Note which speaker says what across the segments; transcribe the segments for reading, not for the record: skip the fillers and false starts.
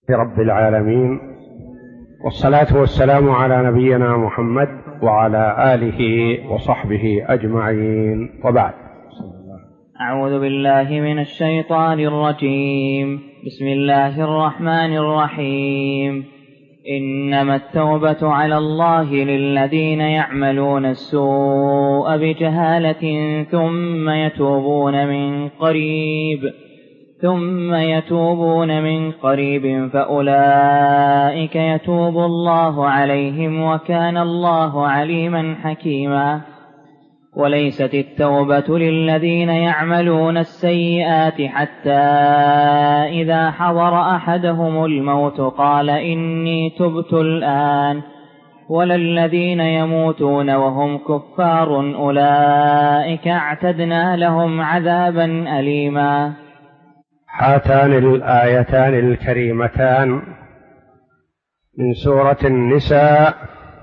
Speaker 1: رب العالمين، والصلاة والسلام على نبينا محمد وعلى آله وصحبه أجمعين، وبعد.
Speaker 2: أعوذ بالله من الشيطان الرجيم. بسم الله الرحمن الرحيم. إنما التوبة على الله للذين يعملون السوء بجهالة ثم يتوبون من قريب فأولئك يتوب الله عليهم وكان الله عليما حكيما. وليست التوبة للذين يعملون السيئات حتى إذا حضر أحدهم الموت قال إني تبت الآن، ولا الذين يموتون وهم كفار أولئك اعتدنا لهم عذابا أليما.
Speaker 1: هاتان الآيتان الكريمتان من سورة النساء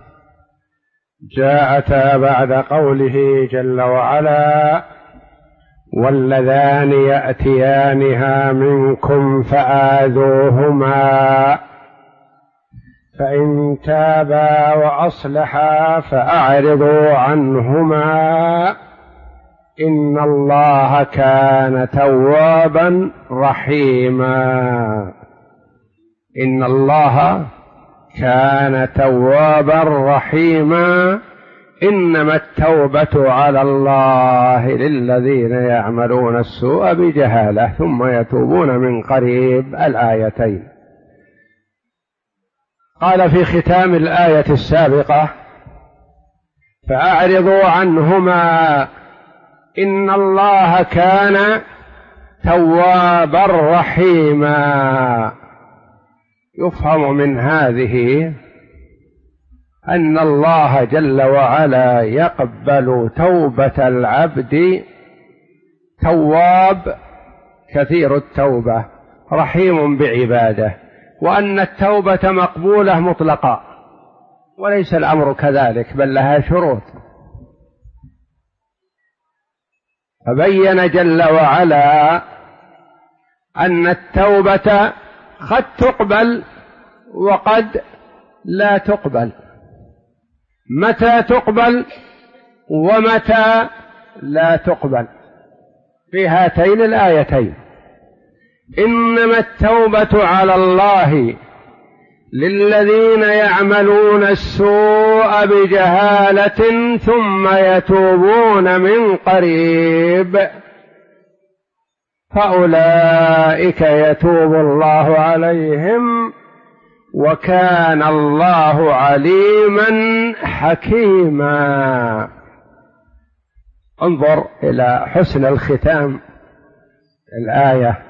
Speaker 1: جاءتا بعد قوله جل وعلا: واللذان يأتيانها منكم فآذوهما فإن تابا وأصلحا فأعرضوا عنهما إن الله كان توابا رحيما. إن الله كان توابا رحيما. إنما التوبة على الله للذين يعملون السوء بجهالة ثم يتوبون من قريب. الآيتين. قال في ختام الآية السابقة: فأعرضوا عنهما إن الله كان توابا رحيما. يفهم من هذه أن الله جل وعلا يقبل توبة العبد، تواب كثير التوبة رحيم بعباده، وأن التوبة مقبولة مطلقا، وليس الأمر كذلك بل لها شروط. فبين جل وعلا أن التوبة قد تقبل وقد لا تقبل، متى تقبل ومتى لا تقبل، في هاتين الآيتين. إنما التوبة على الله للذين يعملون السوء بجهالة ثم يتوبون من قريب فأولئك يتوب الله عليهم وكان الله عليما حكيما. انظر إلى حسن الختام الآية: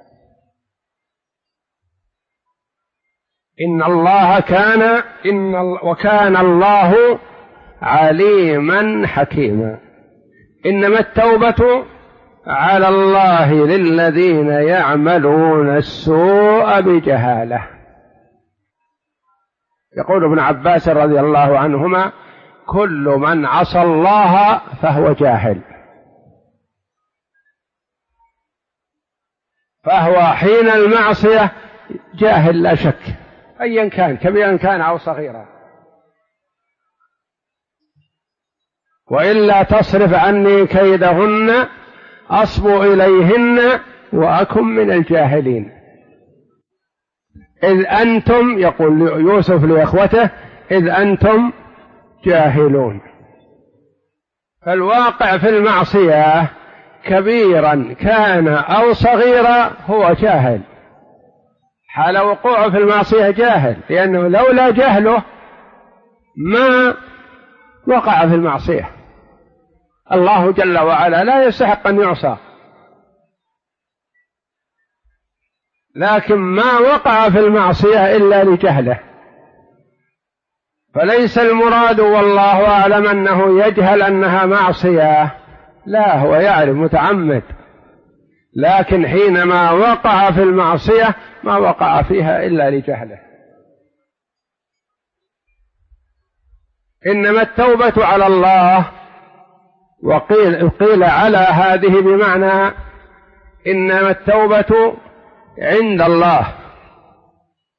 Speaker 1: وكان الله عليما حكيما. إنما التوبة على الله للذين يعملون السوء بجهالة. يقول ابن عباس رضي الله عنهما: كل من عصى الله فهو جاهل، فهو حين المعصية جاهل لا شك، أيا كان كبيرا كان أو صغيرا. وإلا تصرف عني كيدهن أصب إليهن وأكن من الجاهلين. إذ أنتم، يقول يوسف لإخوته: إذ أنتم جاهلون. فالواقع في المعصية كبيرا كان أو صغيرا هو جاهل، حال وقوعه في المعصية جاهل، لأنه لولا جهله ما وقع في المعصية. الله جل وعلا لا يستحق أن يعصى، لكن ما وقع في المعصية إلا لجهله. فليس المراد والله أعلم أنه يجهل أنها معصية، لا، هو يعرف متعمد، لكن حينما وقع في المعصية ما وقع فيها إلا لجهله. إنما التوبة على الله، وقيل على هذه بمعنى إنما التوبة عند الله،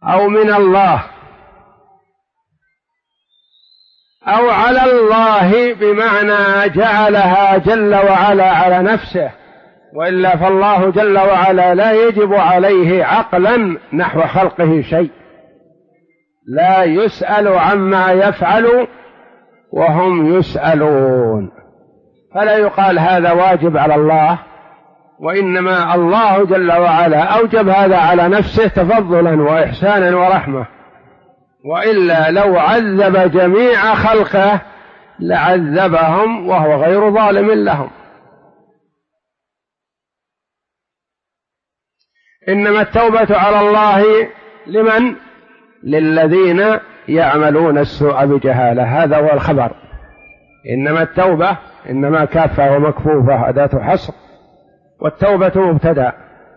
Speaker 1: أو من الله أو على الله، بمعنى جعلها جل وعلا على نفسه، وإلا فالله جل وعلا لا يجب عليه عقلا نحو خلقه شيء، لا يسأل عما يفعل وهم يسألون، فلا يقال هذا واجب على الله، وإنما الله جل وعلا أوجب هذا على نفسه تفضلا وإحسانا ورحمة، وإلا لو عذب جميع خلقه لعذبهم وهو غير ظالم لهم. إنما التوبة على الله لمن؟ للذين يعملون السوء بجهالة، هذا هو الخبر. إنما التوبة إنما كافة ومكفوفة أداة حصر، والتوبة مبتدأ.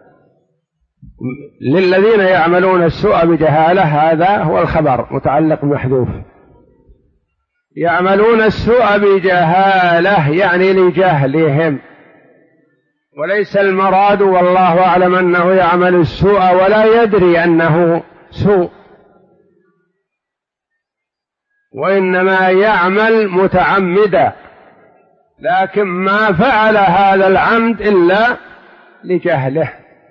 Speaker 1: للذين يعملون السوء بجهالة هذا هو الخبر متعلق محذوف. يعملون السوء بجهالة يعني لجهلهم، وليس المراد والله أعلم أنه يعمل السوء ولا يدري أنه سوء، وإنما يعمل متعمدا، لكن ما فعل هذا العمد إلا لجهله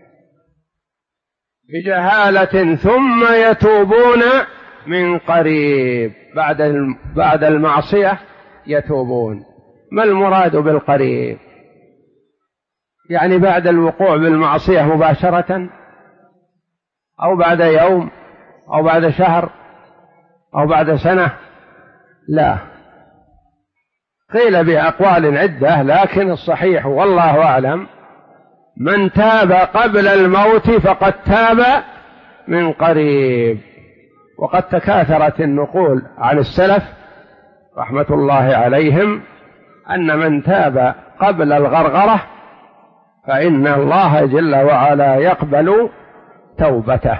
Speaker 1: بجهالة، ثم يتوبون من قريب بعد المعصية يتوبون. ما المراد بالقريب؟ يعني بعد الوقوع بالمعصية مباشرة، أو بعد يوم، أو بعد شهر، أو بعد سنة؟ لا، قيل بأقوال عدة، لكن الصحيح والله أعلم من تاب قبل الموت فقد تاب من قريب. وقد تكاثرت النقول عن السلف رحمة الله عليهم أن من تاب قبل الغرغرة فإن الله جل وعلا يقبل توبته،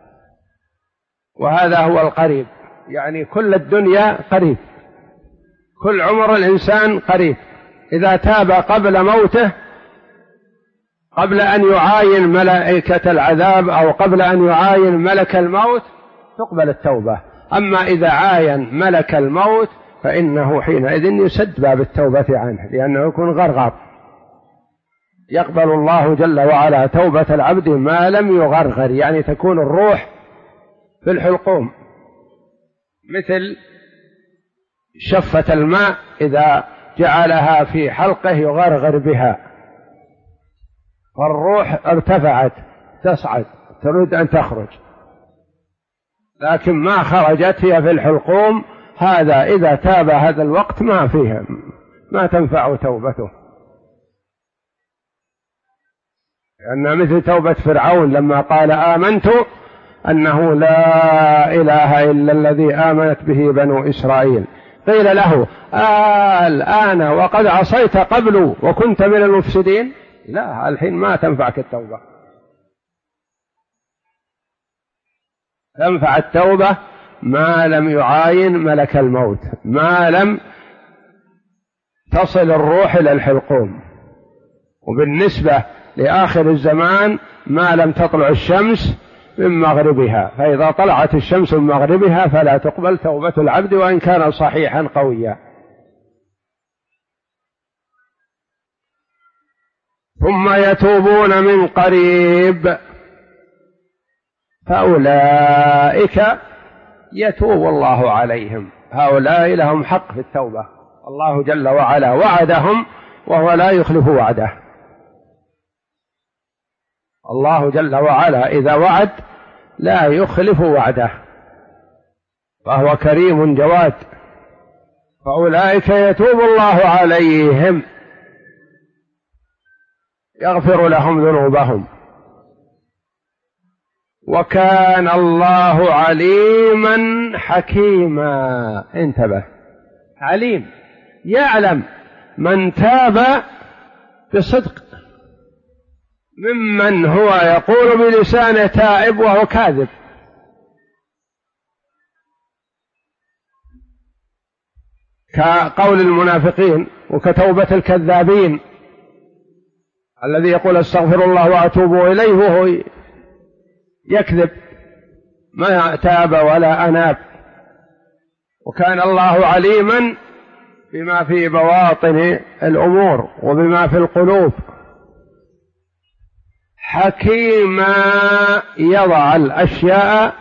Speaker 1: وهذا هو القريب. يعني كل الدنيا قريب، كل عمر الإنسان قريب. إذا تاب قبل موته، قبل أن يعاين ملائكة العذاب أو قبل أن يعاين ملك الموت تقبل التوبة. أما إذا عاين ملك الموت فإنه حينئذ يسد باب التوبة عنه، لأنه يكون غرغر. يقبل الله جل وعلا توبة العبد ما لم يغرغر، يعني تكون الروح في الحلقوم، مثل شفة الماء إذا جعلها في حلقه يغرغر بها، فالروح ارتفعت تصعد تريد أن تخرج، لكن ما خرجت هي في الحلقوم. هذا إذا تاب هذا الوقت ما فيها، ما تنفع توبته، لأنها مثل توبة فرعون لما قال آمنت أنه لا إله إلا الذي آمنت به بنو إسرائيل، قيل له الآن وقد عصيت قبل وكنت من المفسدين؟ لا، الحين ما تنفعك التوبة. تنفع التوبة ما لم يعاين ملك الموت، ما لم تصل الروح إلى الحلقوم. وبالنسبة لآخر الزمان ما لم تطلع الشمس من مغربها، فإذا طلعت الشمس من مغربها فلا تقبل توبة العبد وإن كان صحيحا قويا. ثم يتوبون من قريب فأولئك يتوب الله عليهم. هؤلاء لهم حق في التوبة، الله جل وعلا وعدهم وهو لا يخلف وعده. الله جل وعلا إذا وعد لا يخلف وعده، فهو كريم جواد. فأولئك يتوب الله عليهم يغفر لهم ذنوبهم، وكان الله عليما حكيما. انتبه، عليم، يعلم من تاب بصدق ممن هو يقول بلسانه تائب وهو كاذب. كقول المنافقين وكتوبة الكذابين الذي يقول استغفر الله وأتوب إليه وهو يكذب. ما تاب ولا أناب. وكان الله عليما بما في بواطن الأمور وبما في القلوب، حكيما يضع الأشياء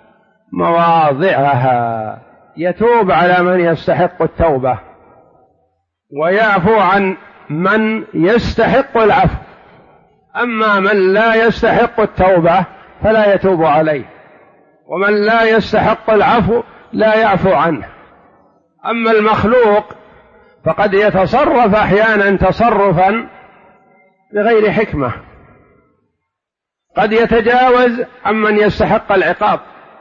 Speaker 1: مواضعها، يتوب على من يستحق التوبة ويعفو عن من يستحق العفو، أما من لا يستحق التوبة فلا يتوب عليه، ومن لا يستحق العفو لا يعفو عنه. أما المخلوق فقد يتصرف أحيانا تصرفا بغير حكمة، قد يتجاوز عمن يستحق العقاب،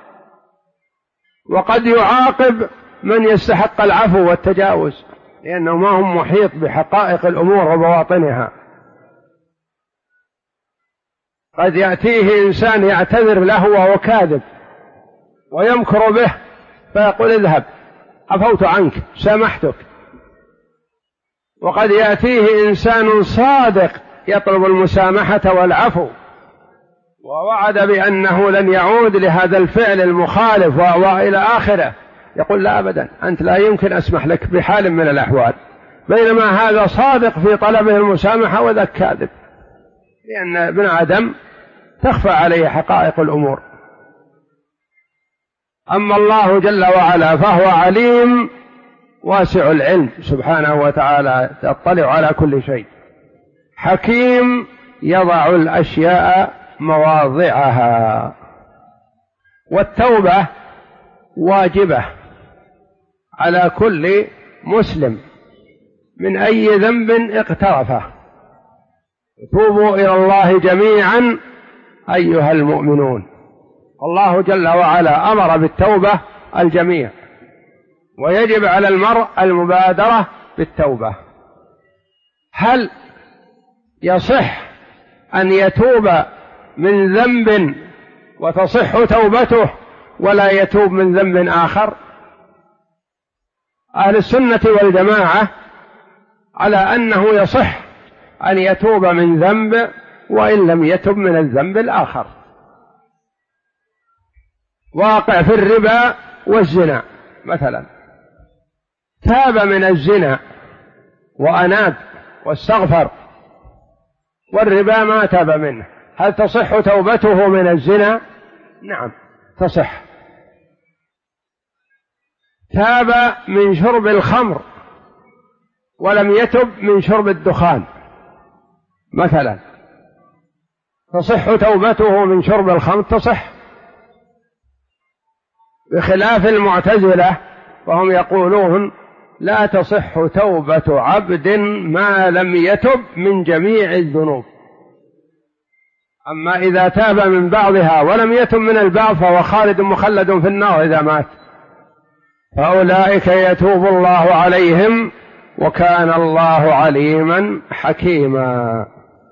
Speaker 1: وقد يعاقب من يستحق العفو والتجاوز، لأنه ما هو محيط بحقائق الأمور وبواطنها. قد يأتيه إنسان يعتذر له وهو كاذب ويمكر به فيقول اذهب عفوت عنك سامحتك، وقد يأتيه إنسان صادق يطلب المسامحة والعفو ووعد بأنه لن يعود لهذا الفعل المخالف وإلى آخره، يقول لا أبدا أنت لا يمكن أسمح لك بحال من الأحوال، بينما هذا صادق في طلبه المسامحة وذاك كاذب، لأن ابن آدم تخفى عليه حقائق الأمور. أما الله جل وعلا فهو عليم واسع العلم سبحانه وتعالى، يطلع على كل شيء، حكيم يضع الأشياء مواضعها. والتوبة واجبة على كل مسلم من أي ذنب اقترفه. توبوا إلى الله جميعا أيها المؤمنون. الله جل وعلا أمر بالتوبة الجميع، ويجب على المرء المبادرة بالتوبة. هل يصح أن يتوب من ذنب وتصح توبته ولا يتوب من ذنب آخر؟ أهل السنة والجماعة على أنه يصح أن يتوب من ذنب وإن لم يتب من الذنب الآخر. واقع في الربا والزنا مثلا، تاب من الزنا وأناب واستغفر، والربا ما تاب منه، هل تصح توبته من الزنا؟ نعم تصح. تاب من شرب الخمر ولم يتب من شرب الدخان مثلا، تصح توبته من شرب الخمر؟ تصح، بخلاف المعتزلة وهم يقولون لا تصح توبة عبد ما لم يتب من جميع الذنوب، أما إذا تاب من بعضها ولم يتب من البعض فهو خالد مخلد في النار إذا مات، فأولئك يتوب الله عليهم وكان الله عليما حكيما.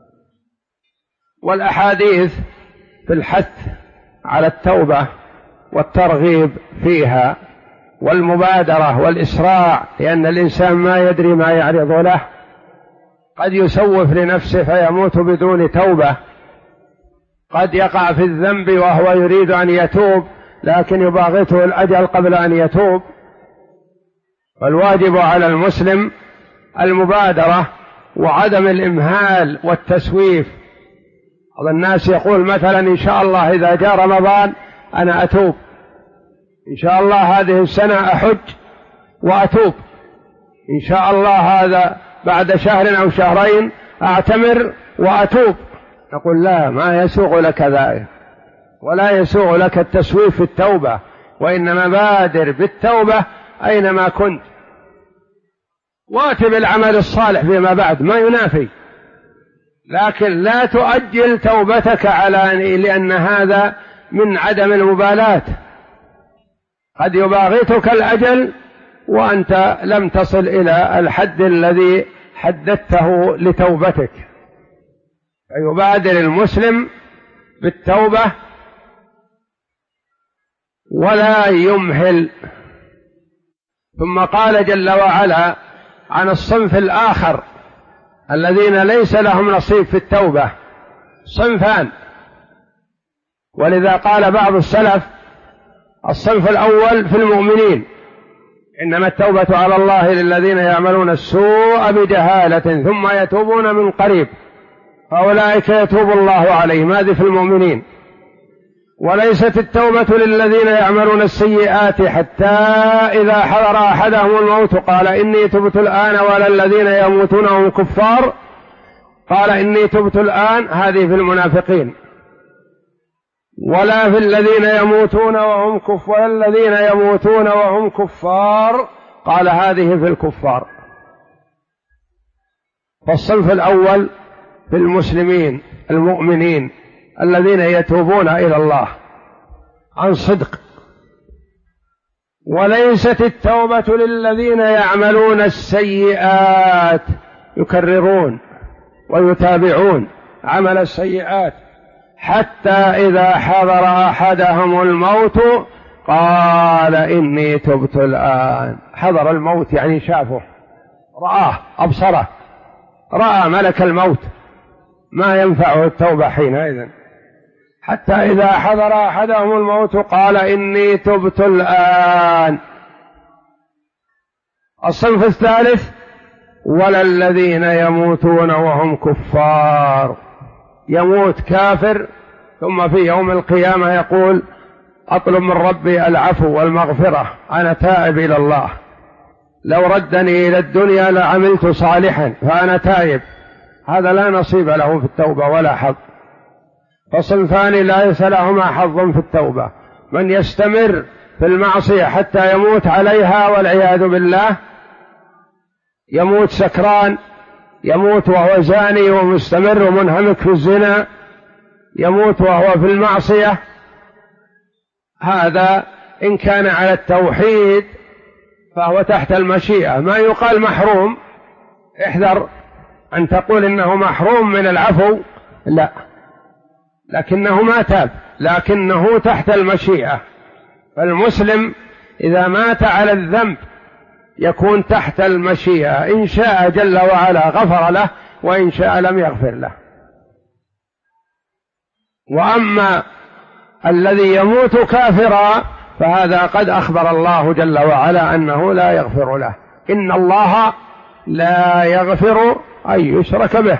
Speaker 1: والأحاديث في الحث على التوبة والترغيب فيها والمبادرة والإسراع، لأن الإنسان ما يدري ما يعرض له، قد يسوف لنفسه فيموت بدون توبة، قد يقع في الذنب وهو يريد أن يتوب لكن يباغته الأجل قبل أن يتوب. والواجب على المسلم المبادرة وعدم الإمهال والتسويف. بعض الناس يقول مثلا إن شاء الله إذا جاء رمضان أنا أتوب، إن شاء الله هذه السنة أحج وأتوب، إن شاء الله هذا بعد شهر أو شهرين أعتمر وأتوب. نقول لا، ما يسوغ لك ذلك، ولا يسوغ لك التسويف في التوبة، وإنما بادر بالتوبة أينما كنت، وات بالعمل الصالح فيما بعد ما ينافي، لكن لا تؤجل توبتك لأن هذا من عدم المبالاة، قد يباغتك الأجل وأنت لم تصل إلى الحد الذي حددته لتوبتك. فيبادر المسلم بالتوبة ولا يمهل. ثم قال جل وعلا عن الصنف الآخر الذين ليس لهم نصيب في التوبة، صنفان. ولذا قال بعض السلف الصنف الأول في المؤمنين: إنما التوبة على الله للذين يعملون السوء بجهالة ثم يتوبون من قريب فأولئك يتوب الله عليهم. هذه في المؤمنين. وليست التوبة للذين يعملون السيئات حتى إذا حضر أحدهم الموت قال إني تبت الآن، ولا الذين يموتون وهم كفار قال إني تبت الآن. هذه في المنافقين. ولا في الذين يموتون وهم كفار، الذين يموتون وهم كفار قال هذه في الكفار. فالصنف الأول في المسلمين المؤمنين الذين يتوبون إلى الله عن صدق. وليست التوبة للذين يعملون السيئات، يكررون ويتابعون عمل السيئات حتى إذا حضر أحدهم الموت قال إني تبت الآن. حضر الموت يعني شافه، رآه، أبصره، رأى ملك الموت، ما ينفعه التوبة حينئذ. حتى إذا حضر أحدهم الموت قال إني تبت الآن. الصنف الثالث: ولا الذين يموتون وهم كفار. يموت كافر ثم في يوم القيامة يقول أطلب من ربي العفو والمغفرة، أنا تائب إلى الله، لو ردني إلى الدنيا لعملت صالحا فأنا تائب. هذا لا نصيب له في التوبة ولا حظ. فصنفان ليس لهما حظ في التوبة: من يستمر في المعصية حتى يموت عليها والعياذ بالله، يموت سكران، يموت وهو زاني ومستمر ومنهمك في الزنا، يموت وهو في المعصية. هذا إن كان على التوحيد فهو تحت المشيئة، ما يقال محروم. احذر أن تقول إنه محروم من العفو، لا، لكنه ما تاب، لكنه تحت المشيئة. فالمسلم إذا مات على الذنب يكون تحت المشيئة، إن شاء جل وعلا غفر له وإن شاء لم يغفر له. وأما الذي يموت كافرا فهذا قد أخبر الله جل وعلا أنه لا يغفر له: إن الله لا يغفر أن يشرك به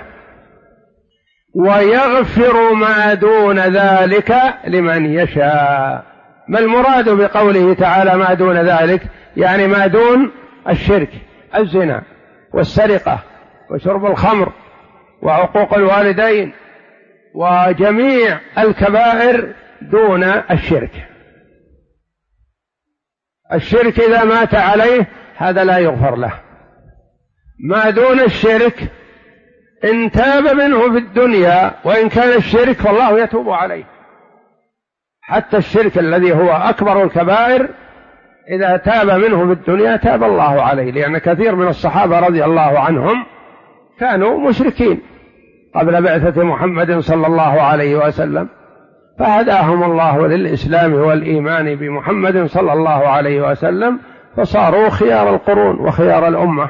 Speaker 1: ويغفر ما دون ذلك لمن يشاء. ما المراد بقوله تعالى ما دون ذلك؟ يعني ما دون الشرك، الزنا والسرقة وشرب الخمر وعقوق الوالدين وجميع الكبائر دون الشرك. الشرك إذا مات عليه هذا لا يغفر له. ما دون الشرك إن تاب منه في الدنيا، وإن كان الشرك فالله يتوب عليه. حتى الشرك الذي هو أكبر الكبائر إذا تاب منه في الدنيا تاب الله عليه، لأن كثير من الصحابة رضي الله عنهم كانوا مشركين قبل بعثة محمد صلى الله عليه وسلم، فهداهم الله للإسلام والإيمان بمحمد صلى الله عليه وسلم، فصاروا خيار القرون وخيار الأمة.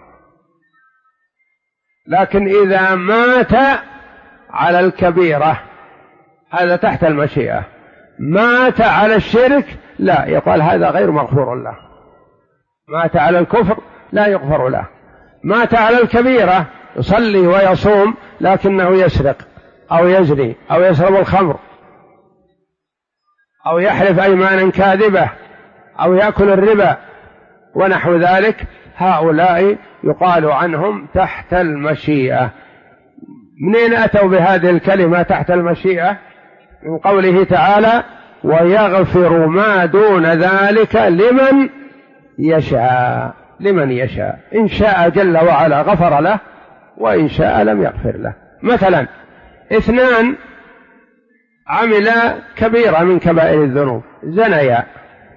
Speaker 1: لكن إذا مات على الكبيرة هذا تحت المشيئة، مات على الشرك لا، يقال هذا غير مغفور له. مات على الكفر لا يغفر له. مات على الكبيرة يصلي ويصوم لكنه يسرق أو يزني أو يشرب الخمر أو يحلف أيمانا كاذبة أو يأكل الربا ونحو ذلك، هؤلاء يقال عنهم تحت المشيئة. منين أتوا بهذه الكلمة تحت المشيئة؟ من قوله تعالى ويغفر ما دون ذلك لمن يشاء. لمن يشاء، إن شاء جل وعلا غفر له وإن شاء لم يغفر له. مثلا اثنان عملا كبيرة من كبائر الذنوب، زنيا،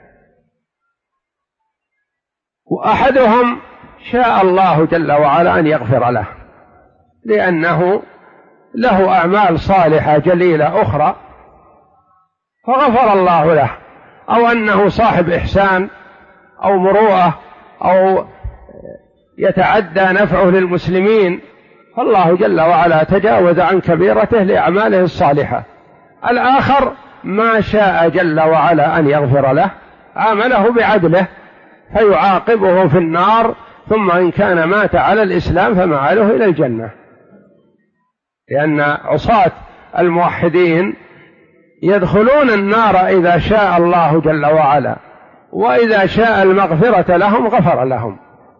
Speaker 1: وأحدهم شاء الله جل وعلا أن يغفر له لأنه له أعمال صالحة جليلة أخرى فغفر الله له، أو أنه صاحب إحسان أو مروءة أو يتعدى نفعه للمسلمين، فالله جل وعلا تجاوز عن كبيرته لأعماله الصالحة. الآخر ما شاء جل وعلا أن يغفر له عامله بعدله فيعاقبه في النار، ثم إن كان مات على الإسلام فمآله إلى الجنة، لأن عصاة الموحدين يدخلون النار إذا شاء الله جل وعلا، وإذا شاء المغفرة لهم غفر لهم.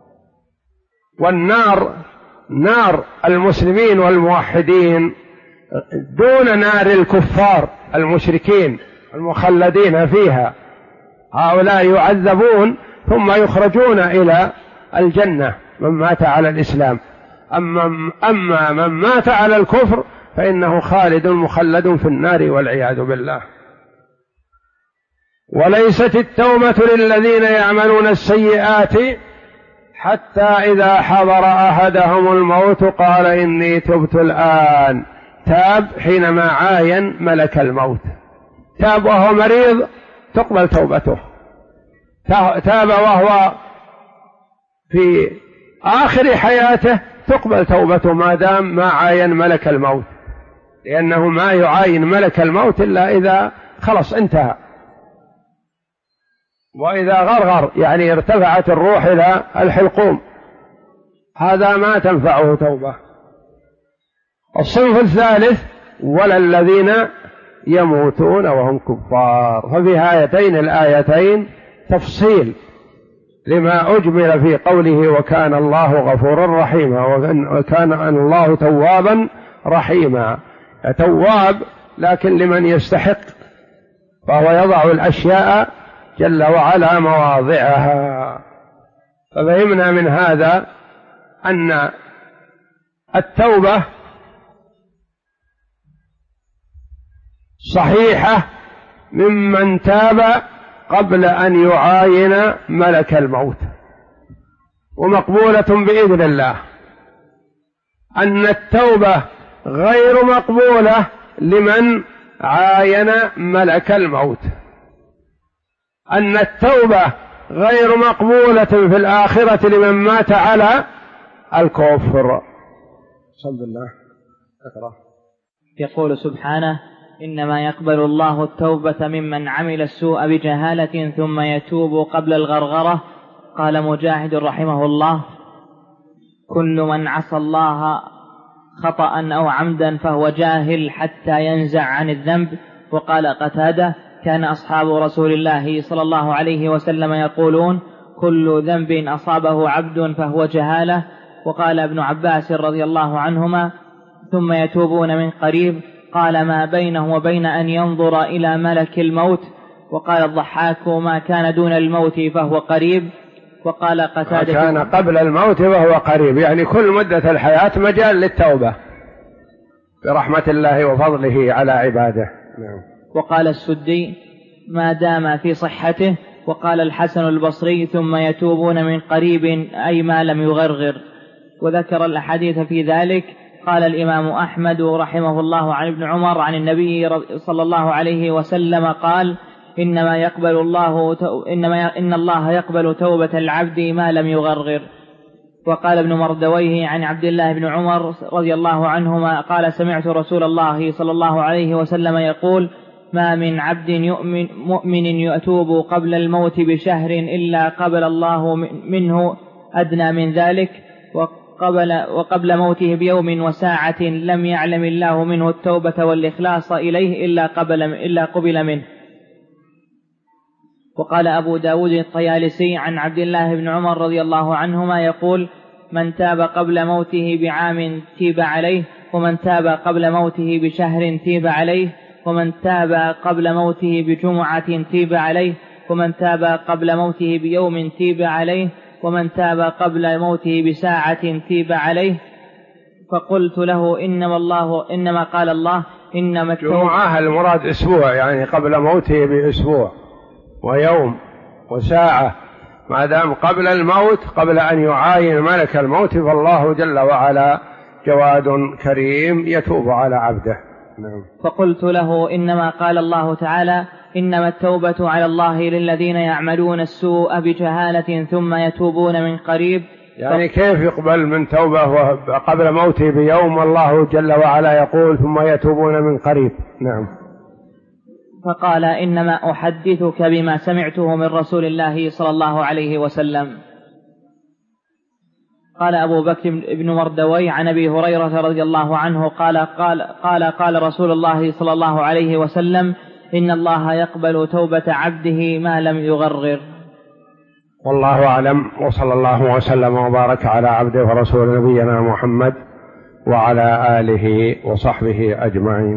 Speaker 1: والنار نار المسلمين والموحدين دون نار الكفار المشركين المخلدين فيها، هؤلاء يعذبون ثم يخرجون إلى الجنة من مات على الإسلام، أما من مات على الكفر فإنه خالد مخلد في النار والعياذ بالله. وليست التوبة للذين يعملون السيئات حتى إذا حضر أحدهم الموت قال إني تبت الآن. تاب حينما عاين ملك الموت، تاب وهو مريض تقبل توبته، تاب وهو في آخر حياته تقبل توبته ما دام ما عاين ملك الموت، لأنه ما يعاين ملك الموت إلا إذا خلص انتهى، وإذا غرغر يعني ارتفعت الروح إلى الحلقوم هذا ما تنفعه توبة. الصنف الثالث ولا الذين يموتون وهم كفار. ففي هاتين الآيتين تفصيل لما أجمل في قوله وكان الله غفورا رحيما، وكان الله توابا رحيما. تواب لكن لمن يستحق، فهو يضع الأشياء جل وعلا مواضعها. ففهمنا من هذا أن التوبة صحيحة ممن تاب قبل أن يعاين ملك الموت، ومقبولة بإذن الله. أن التوبة غير مقبولة لمن عاين ملك الموت، أن التوبة غير مقبولة في الآخرة لمن مات على الكفر. صلى الله أكبر.
Speaker 2: يقول سبحانه إنما يقبل الله التوبة ممن عمل السوء بجهالة ثم يتوب قبل الغرغرة. قال مجاهد رحمه الله كل من عصى الله خطأ أو عمدا فهو جاهل حتى ينزع عن الذنب. وقال قتادة كان أصحاب رسول الله صلى الله عليه وسلم يقولون كل ذنب أصابه عبد فهو جهالة. وقال ابن عباس رضي الله عنهما ثم يتوبون من قريب، قال ما بينه وبين أن ينظر إلى ملك الموت. وقال الضحاك ما كان دون الموت فهو قريب. وقال قتادة
Speaker 1: كان قبل الموت فهو قريب، يعني كل مدة الحياة مجال للتوبة برحمة الله وفضله على عباده.
Speaker 2: وقال السدي ما دام في صحته. وقال الحسن البصري ثم يتوبون من قريب أي ما لم يغرغر. وذكر الأحاديث في ذلك. قال الإمام أحمد رحمه الله عن ابن عمر عن النبي صلى الله عليه وسلم قال إن الله يقبل توبة العبد ما لم يغرغر. وقال ابن مردويه عن عبد الله بن عمر رضي الله عنهما قال سمعت رسول الله صلى الله عليه وسلم يقول ما من عبد مؤمن يتوب قبل الموت بشهر إلا قبل الله منه أدنى من ذلك، وقبل موته بيوم وساعة لم يعلم الله منه التوبة والإخلاص إليه إلا قبل منه. وقال أبو داود الطيالسي عن عبد الله بن عمر رضي الله عنهما يقول من تاب قبل موته بعام تيب عليه، ومن تاب قبل موته بشهر تيب عليه، ومن تاب قبل موته بجمعة تيب عليه، ومن تاب قبل موته بيوم تيب عليه، ومن تاب قبل موته بساعة تيب عليه. فقلت له إنما قال الله إنما
Speaker 1: جمعة المراد أسبوع، يعني قبل موته بأسبوع ويوم وساعة، ما دام قبل الموت قبل أن يعاين ملك الموت فالله جل وعلا جواد كريم يتوب على عبده.
Speaker 2: فقلت له إنما قال الله تعالى إنما التوبة على الله للذين يعملون السوء بجهالة ثم يتوبون من قريب.
Speaker 1: يعني كيف يقبل من توبة قبل موته بيوم والله جل وعلا يقول ثم يتوبون من قريب؟ نعم.
Speaker 2: فقال: إنما أحدثك بما سمعته من رسول الله صلى الله عليه وسلم. قال أبو بكر بن مردوي عن أبي هريرة رضي الله عنه قال رسول الله صلى الله عليه وسلم: إن الله يقبل توبة عبده ما لم يغرغر.
Speaker 1: والله أعلم، وصلى الله وسلم وبارك على عبده ورسول نبينا محمد وعلى آله وصحبه أجمعين.